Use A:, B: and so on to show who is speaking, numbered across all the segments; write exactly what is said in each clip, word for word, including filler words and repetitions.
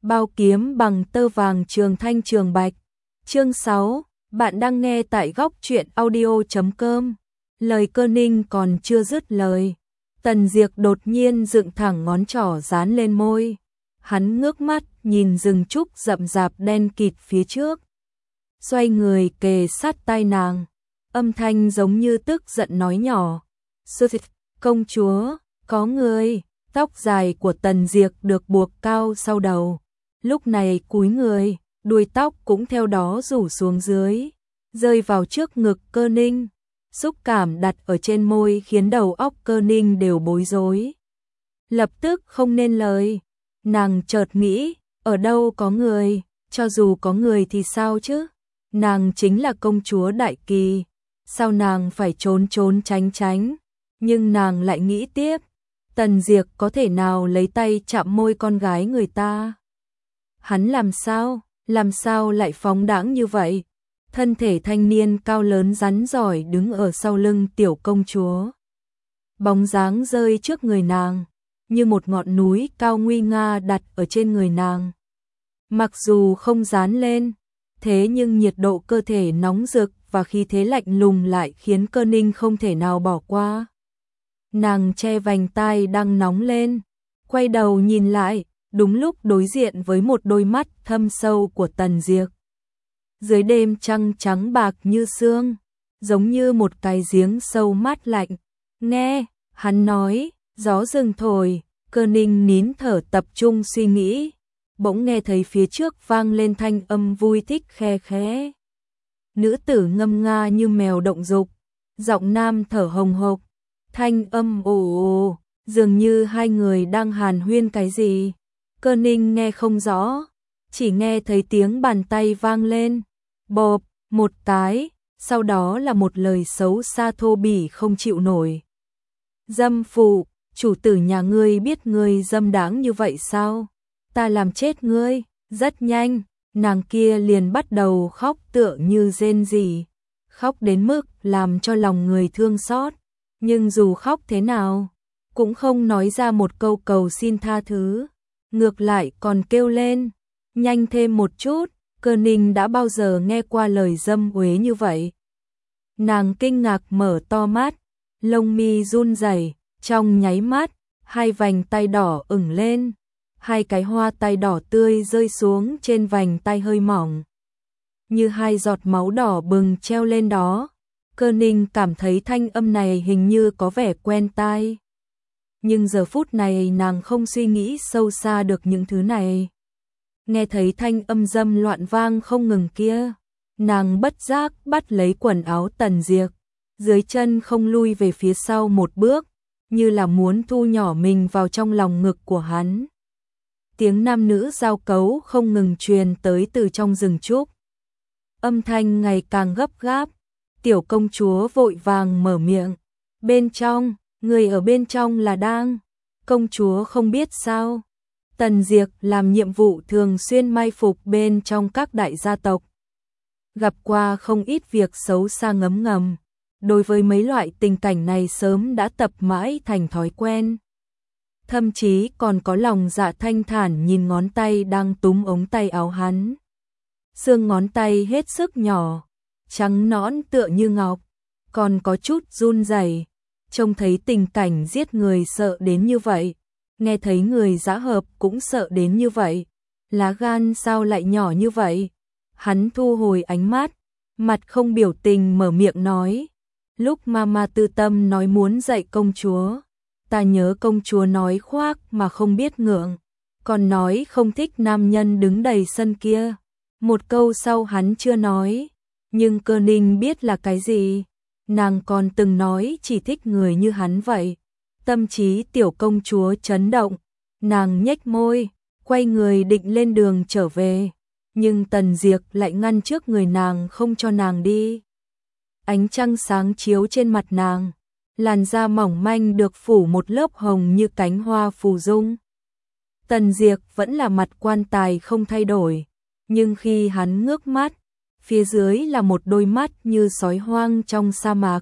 A: bao kiếm bằng tơ vàng trường thanh trường bạch. Chương sáu, bạn đang nghe tại góc truyện audio chấm com. Lời Cơ Ninh còn chưa dứt lời, Tần Diệp đột nhiên dựng thẳng ngón trỏ dán lên môi. Hắn ngước mắt nhìn rừng trúc rậm rạp đen kịt phía trước, xoay người kề sát tai nàng, âm thanh giống như tức giận nói nhỏ: "Sư thịt, công chúa, có người." Tóc dài của Tần Diệp được buộc cao sau đầu, lúc này cúi người, đuôi tóc cũng theo đó rủ xuống dưới, rơi vào trước ngực Cơ Ninh. Xúc cảm đặt ở trên môi khiến đầu óc Cơ Ninh đều bối rối. Lập tức không nên lời, nàng chợt nghĩ, ở đâu có người, cho dù có người thì sao chứ? Nàng chính là công chúa Đại Kỳ, sao nàng phải trốn trốn tránh tránh? Nhưng nàng lại nghĩ tiếp, Tần Diệp có thể nào lấy tay chạm môi con gái người ta? Hắn làm sao, làm sao lại phóng đãng như vậy? Thân thể thanh niên cao lớn rắn giỏi đứng ở sau lưng tiểu công chúa. Bóng dáng rơi trước người nàng, như một ngọn núi cao nguy nga đặt ở trên người nàng. Mặc dù không dán lên, thế nhưng nhiệt độ cơ thể nóng rực và khí thế lạnh lùng lại khiến Cơ Ninh không thể nào bỏ qua. Nàng che vành tai đang nóng lên, quay đầu nhìn lại, đúng lúc đối diện với một đôi mắt thâm sâu của Tần Diệp. Dưới đêm trăng trắng bạc như sương, giống như một cái giếng sâu mát lạnh. Nghe, hắn nói, gió rừng thổi, Cơ Ninh nín thở tập trung suy nghĩ, bỗng nghe thấy phía trước vang lên thanh âm vui thích khe khẽ. Nữ tử ngâm nga như mèo động dục, giọng nam thở hồng hộc, thanh âm ồ ồ, dường như hai người đang hàn huyên cái gì. Cơ Ninh nghe không rõ, chỉ nghe thấy tiếng bàn tay vang lên, bộp, một cái, sau đó là một lời xấu xa thô bỉ không chịu nổi. Dâm phụ, chủ tử nhà ngươi biết ngươi dâm đáng như vậy sao? Ta làm chết ngươi. Rất nhanh, nàng kia liền bắt đầu khóc tựa như rên rỉ, khóc đến mức làm cho lòng người thương xót, nhưng dù khóc thế nào, cũng không nói ra một câu cầu xin tha thứ, ngược lại còn kêu lên, nhanh thêm một chút. Cơ Ninh đã bao giờ nghe qua lời dâm uế như vậy. Nàng kinh ngạc mở to mắt, lông mi run rẩy, trong nháy mắt, hai vành tay đỏ ửng lên, hai cái hoa tai đỏ tươi rơi xuống trên vành tay hơi mỏng, như hai giọt máu đỏ bừng treo lên đó. Cơ Ninh cảm thấy thanh âm này hình như có vẻ quen tai, nhưng giờ phút này nàng không suy nghĩ sâu xa được những thứ này. Nghe thấy thanh âm dâm loạn vang không ngừng kia, nàng bất giác bắt lấy quần áo Tần Diệp, dưới chân không lui về phía sau một bước, như là muốn thu nhỏ mình vào trong lòng ngực của hắn. Tiếng nam nữ giao cấu không ngừng truyền tới từ trong rừng trúc. Âm thanh ngày càng gấp gáp, tiểu công chúa vội vàng mở miệng, bên trong, người ở bên trong là đang, công chúa không biết sao? Tần Diệp làm nhiệm vụ thường xuyên mai phục bên trong các đại gia tộc, gặp qua không ít việc xấu xa ngấm ngầm, đối với mấy loại tình cảnh này sớm đã tập mãi thành thói quen. Thậm chí còn có lòng dạ thanh thản nhìn ngón tay đang túm ống tay áo hắn. Xương ngón tay hết sức nhỏ, trắng nõn tựa như ngọc, còn có chút run rẩy. Trông thấy tình cảnh giết người sợ đến như vậy, nghe thấy người giã hợp cũng sợ đến như vậy, lá gan sao lại nhỏ như vậy? Hắn thu hồi ánh mắt, mặt không biểu tình mở miệng nói, lúc Mama Tư Tâm nói muốn dạy công chúa, ta nhớ công chúa nói khoác mà không biết ngượng, còn nói không thích nam nhân đứng đầy sân kia. Một câu sau hắn chưa nói, nhưng Cơ Ninh biết là cái gì. Nàng còn từng nói chỉ thích người như hắn vậy. Tâm trí tiểu công chúa chấn động, nàng nhếch môi, quay người định lên đường trở về, nhưng Tần Diệp lại ngăn trước người nàng không cho nàng đi. Ánh trăng sáng chiếu trên mặt nàng, làn da mỏng manh được phủ một lớp hồng như cánh hoa phù dung. Tần Diệp vẫn là mặt quan tài không thay đổi, nhưng khi hắn ngước mắt, phía dưới là một đôi mắt như sói hoang trong sa mạc.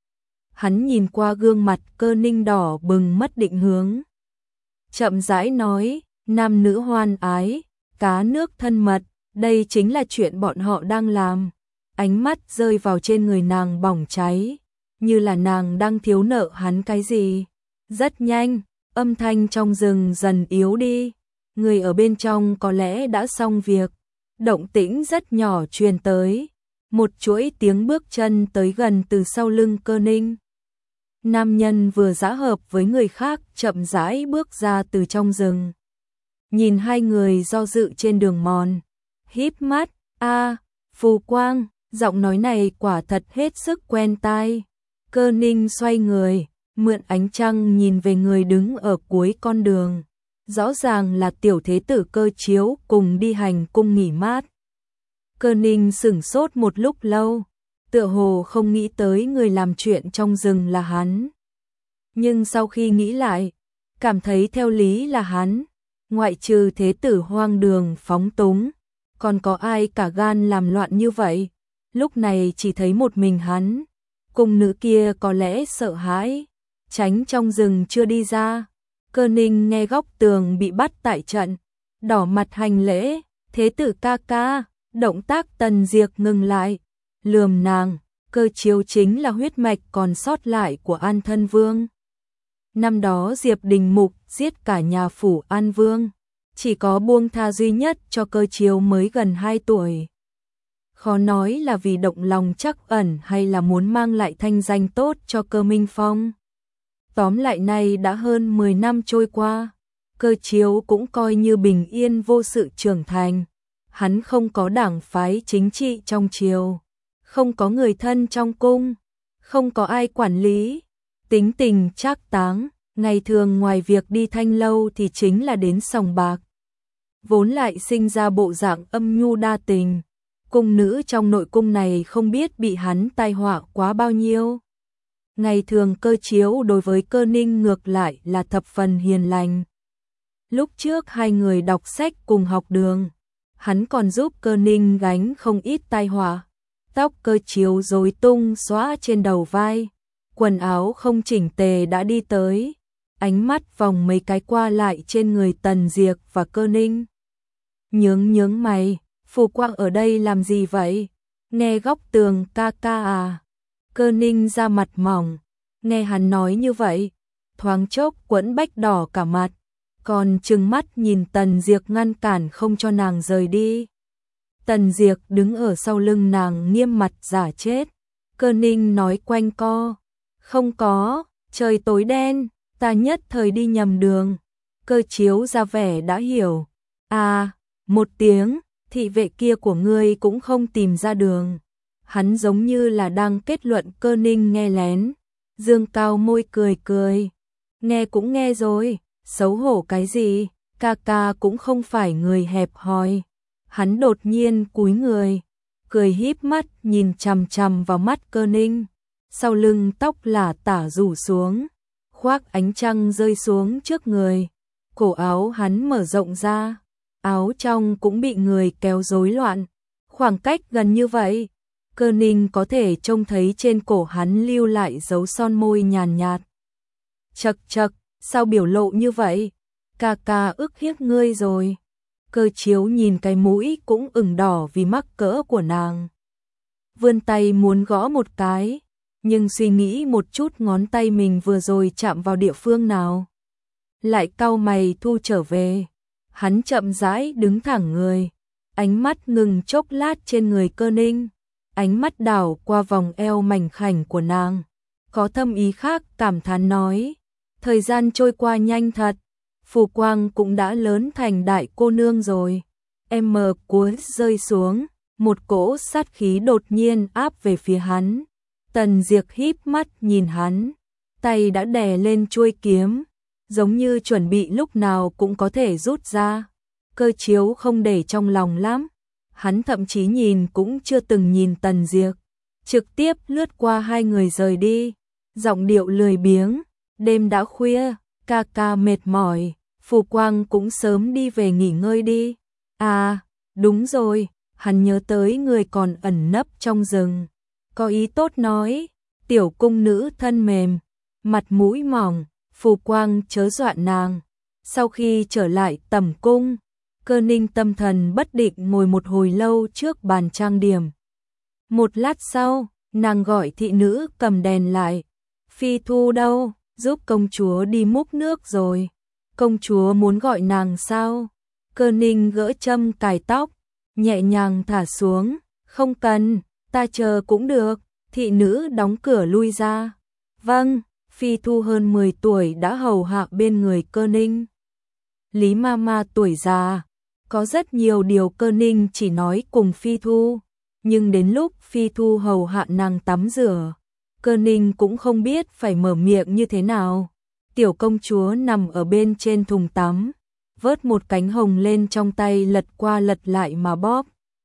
A: Hắn nhìn qua gương mặt Cơ Ninh đỏ bừng mất định hướng, chậm rãi nói, nam nữ hoan ái, cá nước thân mật, đây chính là chuyện bọn họ đang làm. Ánh mắt rơi vào trên người nàng bỏng cháy, như là nàng đang thiếu nợ hắn cái gì. Rất nhanh, âm thanh trong rừng dần yếu đi, người ở bên trong có lẽ đã xong việc. Động tĩnh rất nhỏ truyền tới, một chuỗi tiếng bước chân tới gần từ sau lưng Cơ Ninh. Nam nhân vừa giã hợp với người khác chậm rãi bước ra từ trong rừng. Nhìn hai người do dự trên đường mòn, híp mắt, a, Phù Quang, giọng nói này quả thật hết sức quen tai. Cơ Ninh xoay người, mượn ánh trăng nhìn về người đứng ở cuối con đường. Rõ ràng là tiểu thế tử Cơ Chiếu cùng đi hành cung nghỉ mát. Cơ Ninh sửng sốt một lúc lâu, tựa hồ không nghĩ tới người làm chuyện trong rừng là hắn. Nhưng sau khi nghĩ lại, cảm thấy theo lý là hắn, ngoại trừ thế tử hoang đường phóng túng, còn có ai cả gan làm loạn như vậy. Lúc này chỉ thấy một mình hắn, cung nữ kia có lẽ sợ hãi, tránh trong rừng chưa đi ra. Cơ Ninh nghe góc tường bị bắt tại trận, đỏ mặt hành lễ, thế tử ca ca. Động tác Tần Diệp ngừng lại, lườm nàng. Cơ Chiếu chính là huyết mạch còn sót lại của An Thân Vương. Năm đó Diệp Đình Mục giết cả nhà phủ An Vương, chỉ có buông tha duy nhất cho Cơ Chiếu mới gần hai tuổi. Khó nói là vì động lòng trắc ẩn hay là muốn mang lại thanh danh tốt cho Cơ Minh Phong. Tóm lại nay đã hơn mười năm trôi qua, Cơ Chiếu cũng coi như bình yên vô sự trưởng thành. Hắn không có đảng phái chính trị trong triều, không có người thân trong cung, không có ai quản lý, tính tình trác táng, ngày thường ngoài việc đi thanh lâu thì chính là đến sòng bạc. Vốn lại sinh ra bộ dạng âm nhu đa tình, cung nữ trong nội cung này không biết bị hắn tai họa quá bao nhiêu. Ngày thường Cơ Chiếu đối với Cơ Ninh ngược lại là thập phần hiền lành. Lúc trước hai người đọc sách cùng học đường, hắn còn giúp Cơ Ninh gánh không ít tai họa. Tóc Cơ Chiếu rối tung xõa trên đầu vai, quần áo không chỉnh tề đã đi tới, ánh mắt vòng mấy cái qua lại trên người Tần Diệp và Cơ Ninh. Nhướng nhướng mày, Phù Quang ở đây làm gì vậy? Nghe góc tường ca ca à? Cơ Ninh ra mặt mỏng, nghe hắn nói như vậy, thoáng chốc quẫn bách đỏ cả mặt, còn trừng mắt nhìn Tần Diệp ngăn cản không cho nàng rời đi. Tần Diệp đứng ở sau lưng nàng nghiêm mặt giả chết. Cơ Ninh nói quanh co, không có, trời tối đen, ta nhất thời đi nhầm đường. Cơ Chiếu ra vẻ đã hiểu, à, một tiếng, thị vệ kia của ngươi cũng không tìm ra đường. Hắn giống như là đang kết luận Cơ Ninh nghe lén, dương cao môi cười cười, nghe cũng nghe rồi, xấu hổ cái gì, ca ca cũng không phải người hẹp hòi. Hắn đột nhiên cúi người, cười híp mắt nhìn chằm chằm vào mắt Cơ Ninh, sau lưng tóc lả tả rủ xuống, khoác ánh trăng rơi xuống trước người, cổ áo hắn mở rộng ra, áo trong cũng bị người kéo rối loạn, khoảng cách gần như vậy, Cơ Ninh có thể trông thấy trên cổ hắn lưu lại dấu son môi nhàn nhạt. Chậc chậc, sao biểu lộ như vậy? Ca ca ức hiếp ngươi rồi. Cơ Chiếu nhìn cái mũi cũng ửng đỏ vì mắc cỡ của nàng. Vươn tay muốn gõ một cái, nhưng suy nghĩ một chút ngón tay mình vừa rồi chạm vào địa phương nào. Lại cau mày thu trở về. Hắn chậm rãi đứng thẳng người, ánh mắt ngừng chốc lát trên người Cơ Ninh, ánh mắt đảo qua vòng eo mảnh khảnh của nàng, có thâm ý khác cảm thán nói, thời gian trôi qua nhanh thật, Phù Quang cũng đã lớn thành đại cô nương rồi. Em mờ cuối rơi xuống, một cỗ sát khí đột nhiên áp về phía hắn. Tần Diệp híp mắt nhìn hắn, tay đã đè lên chuôi kiếm, giống như chuẩn bị lúc nào cũng có thể rút ra. Cơ Chiếu không để trong lòng lắm, hắn thậm chí nhìn cũng chưa từng nhìn Tần Diệp, trực tiếp lướt qua hai người rời đi, giọng điệu lười biếng, đêm đã khuya, ca ca mệt mỏi, Phù Quang cũng sớm đi về nghỉ ngơi đi. À, đúng rồi, hắn nhớ tới người còn ẩn nấp trong rừng, có ý tốt nói, tiểu cung nữ thân mềm, mặt mũi mỏng, Phù Quang chớ dọa nàng. Sau khi trở lại tẩm cung, Cơ Ninh tâm thần bất định ngồi một hồi lâu trước bàn trang điểm. Một lát sau, nàng gọi thị nữ cầm đèn lại. Phi Thu đâu, giúp công chúa đi múc nước rồi. Công chúa muốn gọi nàng sao? Cơ Ninh gỡ châm cài tóc, nhẹ nhàng thả xuống. Không cần, ta chờ cũng được. Thị nữ đóng cửa lui ra. Vâng, Phi Thu hơn mười tuổi đã hầu hạ bên người Cơ Ninh. Lý Mama tuổi già, có rất nhiều điều Cơ Ninh chỉ nói cùng Phi Thu, nhưng đến lúc Phi Thu hầu hạ nàng tắm rửa, Cơ Ninh cũng không biết phải mở miệng như thế nào. Tiểu công chúa nằm ở bên trên thùng tắm, vớt một cánh hồng lên trong tay lật qua lật lại mà bóp.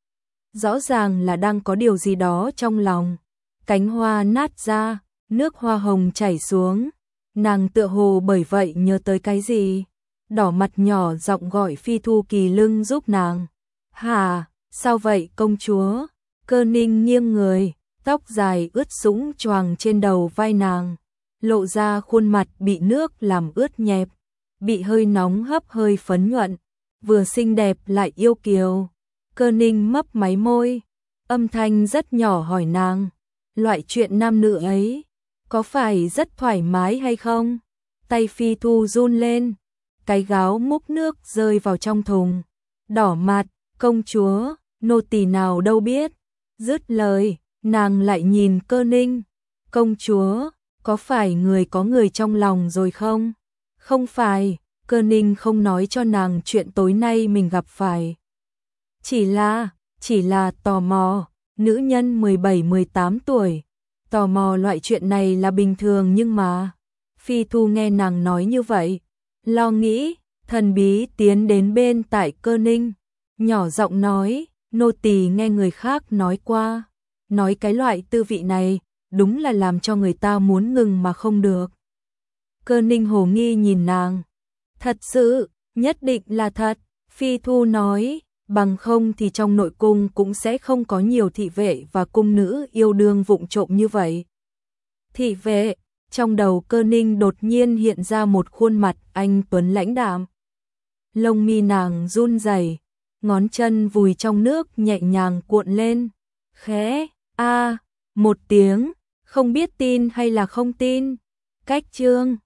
A: Rõ ràng là đang có điều gì đó trong lòng. Cánh hoa nát ra, nước hoa hồng chảy xuống, nàng tựa hồ bởi vậy nhớ tới cái gì. Đỏ mặt nhỏ giọng gọi Phi Thu kỳ lưng giúp nàng. Hà, sao vậy công chúa? Cơ Ninh nghiêng người, tóc dài ướt sũng choàng trên đầu vai nàng, lộ ra khuôn mặt bị nước làm ướt nhẹp, bị hơi nóng hấp hơi phấn nhuận, vừa xinh đẹp lại yêu kiều. Cơ Ninh mấp máy môi, âm thanh rất nhỏ hỏi nàng, loại chuyện nam nữ ấy, có phải rất thoải mái hay không? Tay Phi Thu run lên, cái gáo múc nước rơi vào trong thùng, đỏ mặt, công chúa, nô tỳ nào đâu biết. Dứt lời, nàng lại nhìn Cơ Ninh, công chúa, có phải người có người trong lòng rồi không? Không phải, Cơ Ninh không nói cho nàng chuyện tối nay mình gặp phải. Chỉ là, chỉ là tò mò, nữ nhân mười bảy mười tám tuổi, tò mò loại chuyện này là bình thường nhưng mà. Phi Thu nghe nàng nói như vậy, lo nghĩ, thần bí tiến đến bên tại Cơ Ninh, nhỏ giọng nói, nô tỳ nghe người khác nói qua, nói cái loại tư vị này, đúng là làm cho người ta muốn ngừng mà không được. Cơ Ninh hồ nghi nhìn nàng, thật sự, nhất định là thật, Phi Thu nói, bằng không thì trong nội cung cũng sẽ không có nhiều thị vệ và cung nữ yêu đương vụng trộm như vậy. Thị vệ, trong đầu Cơ Ninh đột nhiên hiện ra một khuôn mặt anh tuấn lãnh đạm. Lông mi nàng run rẩy, ngón chân vùi trong nước nhẹ nhàng cuộn lên, khẽ, a, một tiếng, không biết tin hay là không tin. Cách chương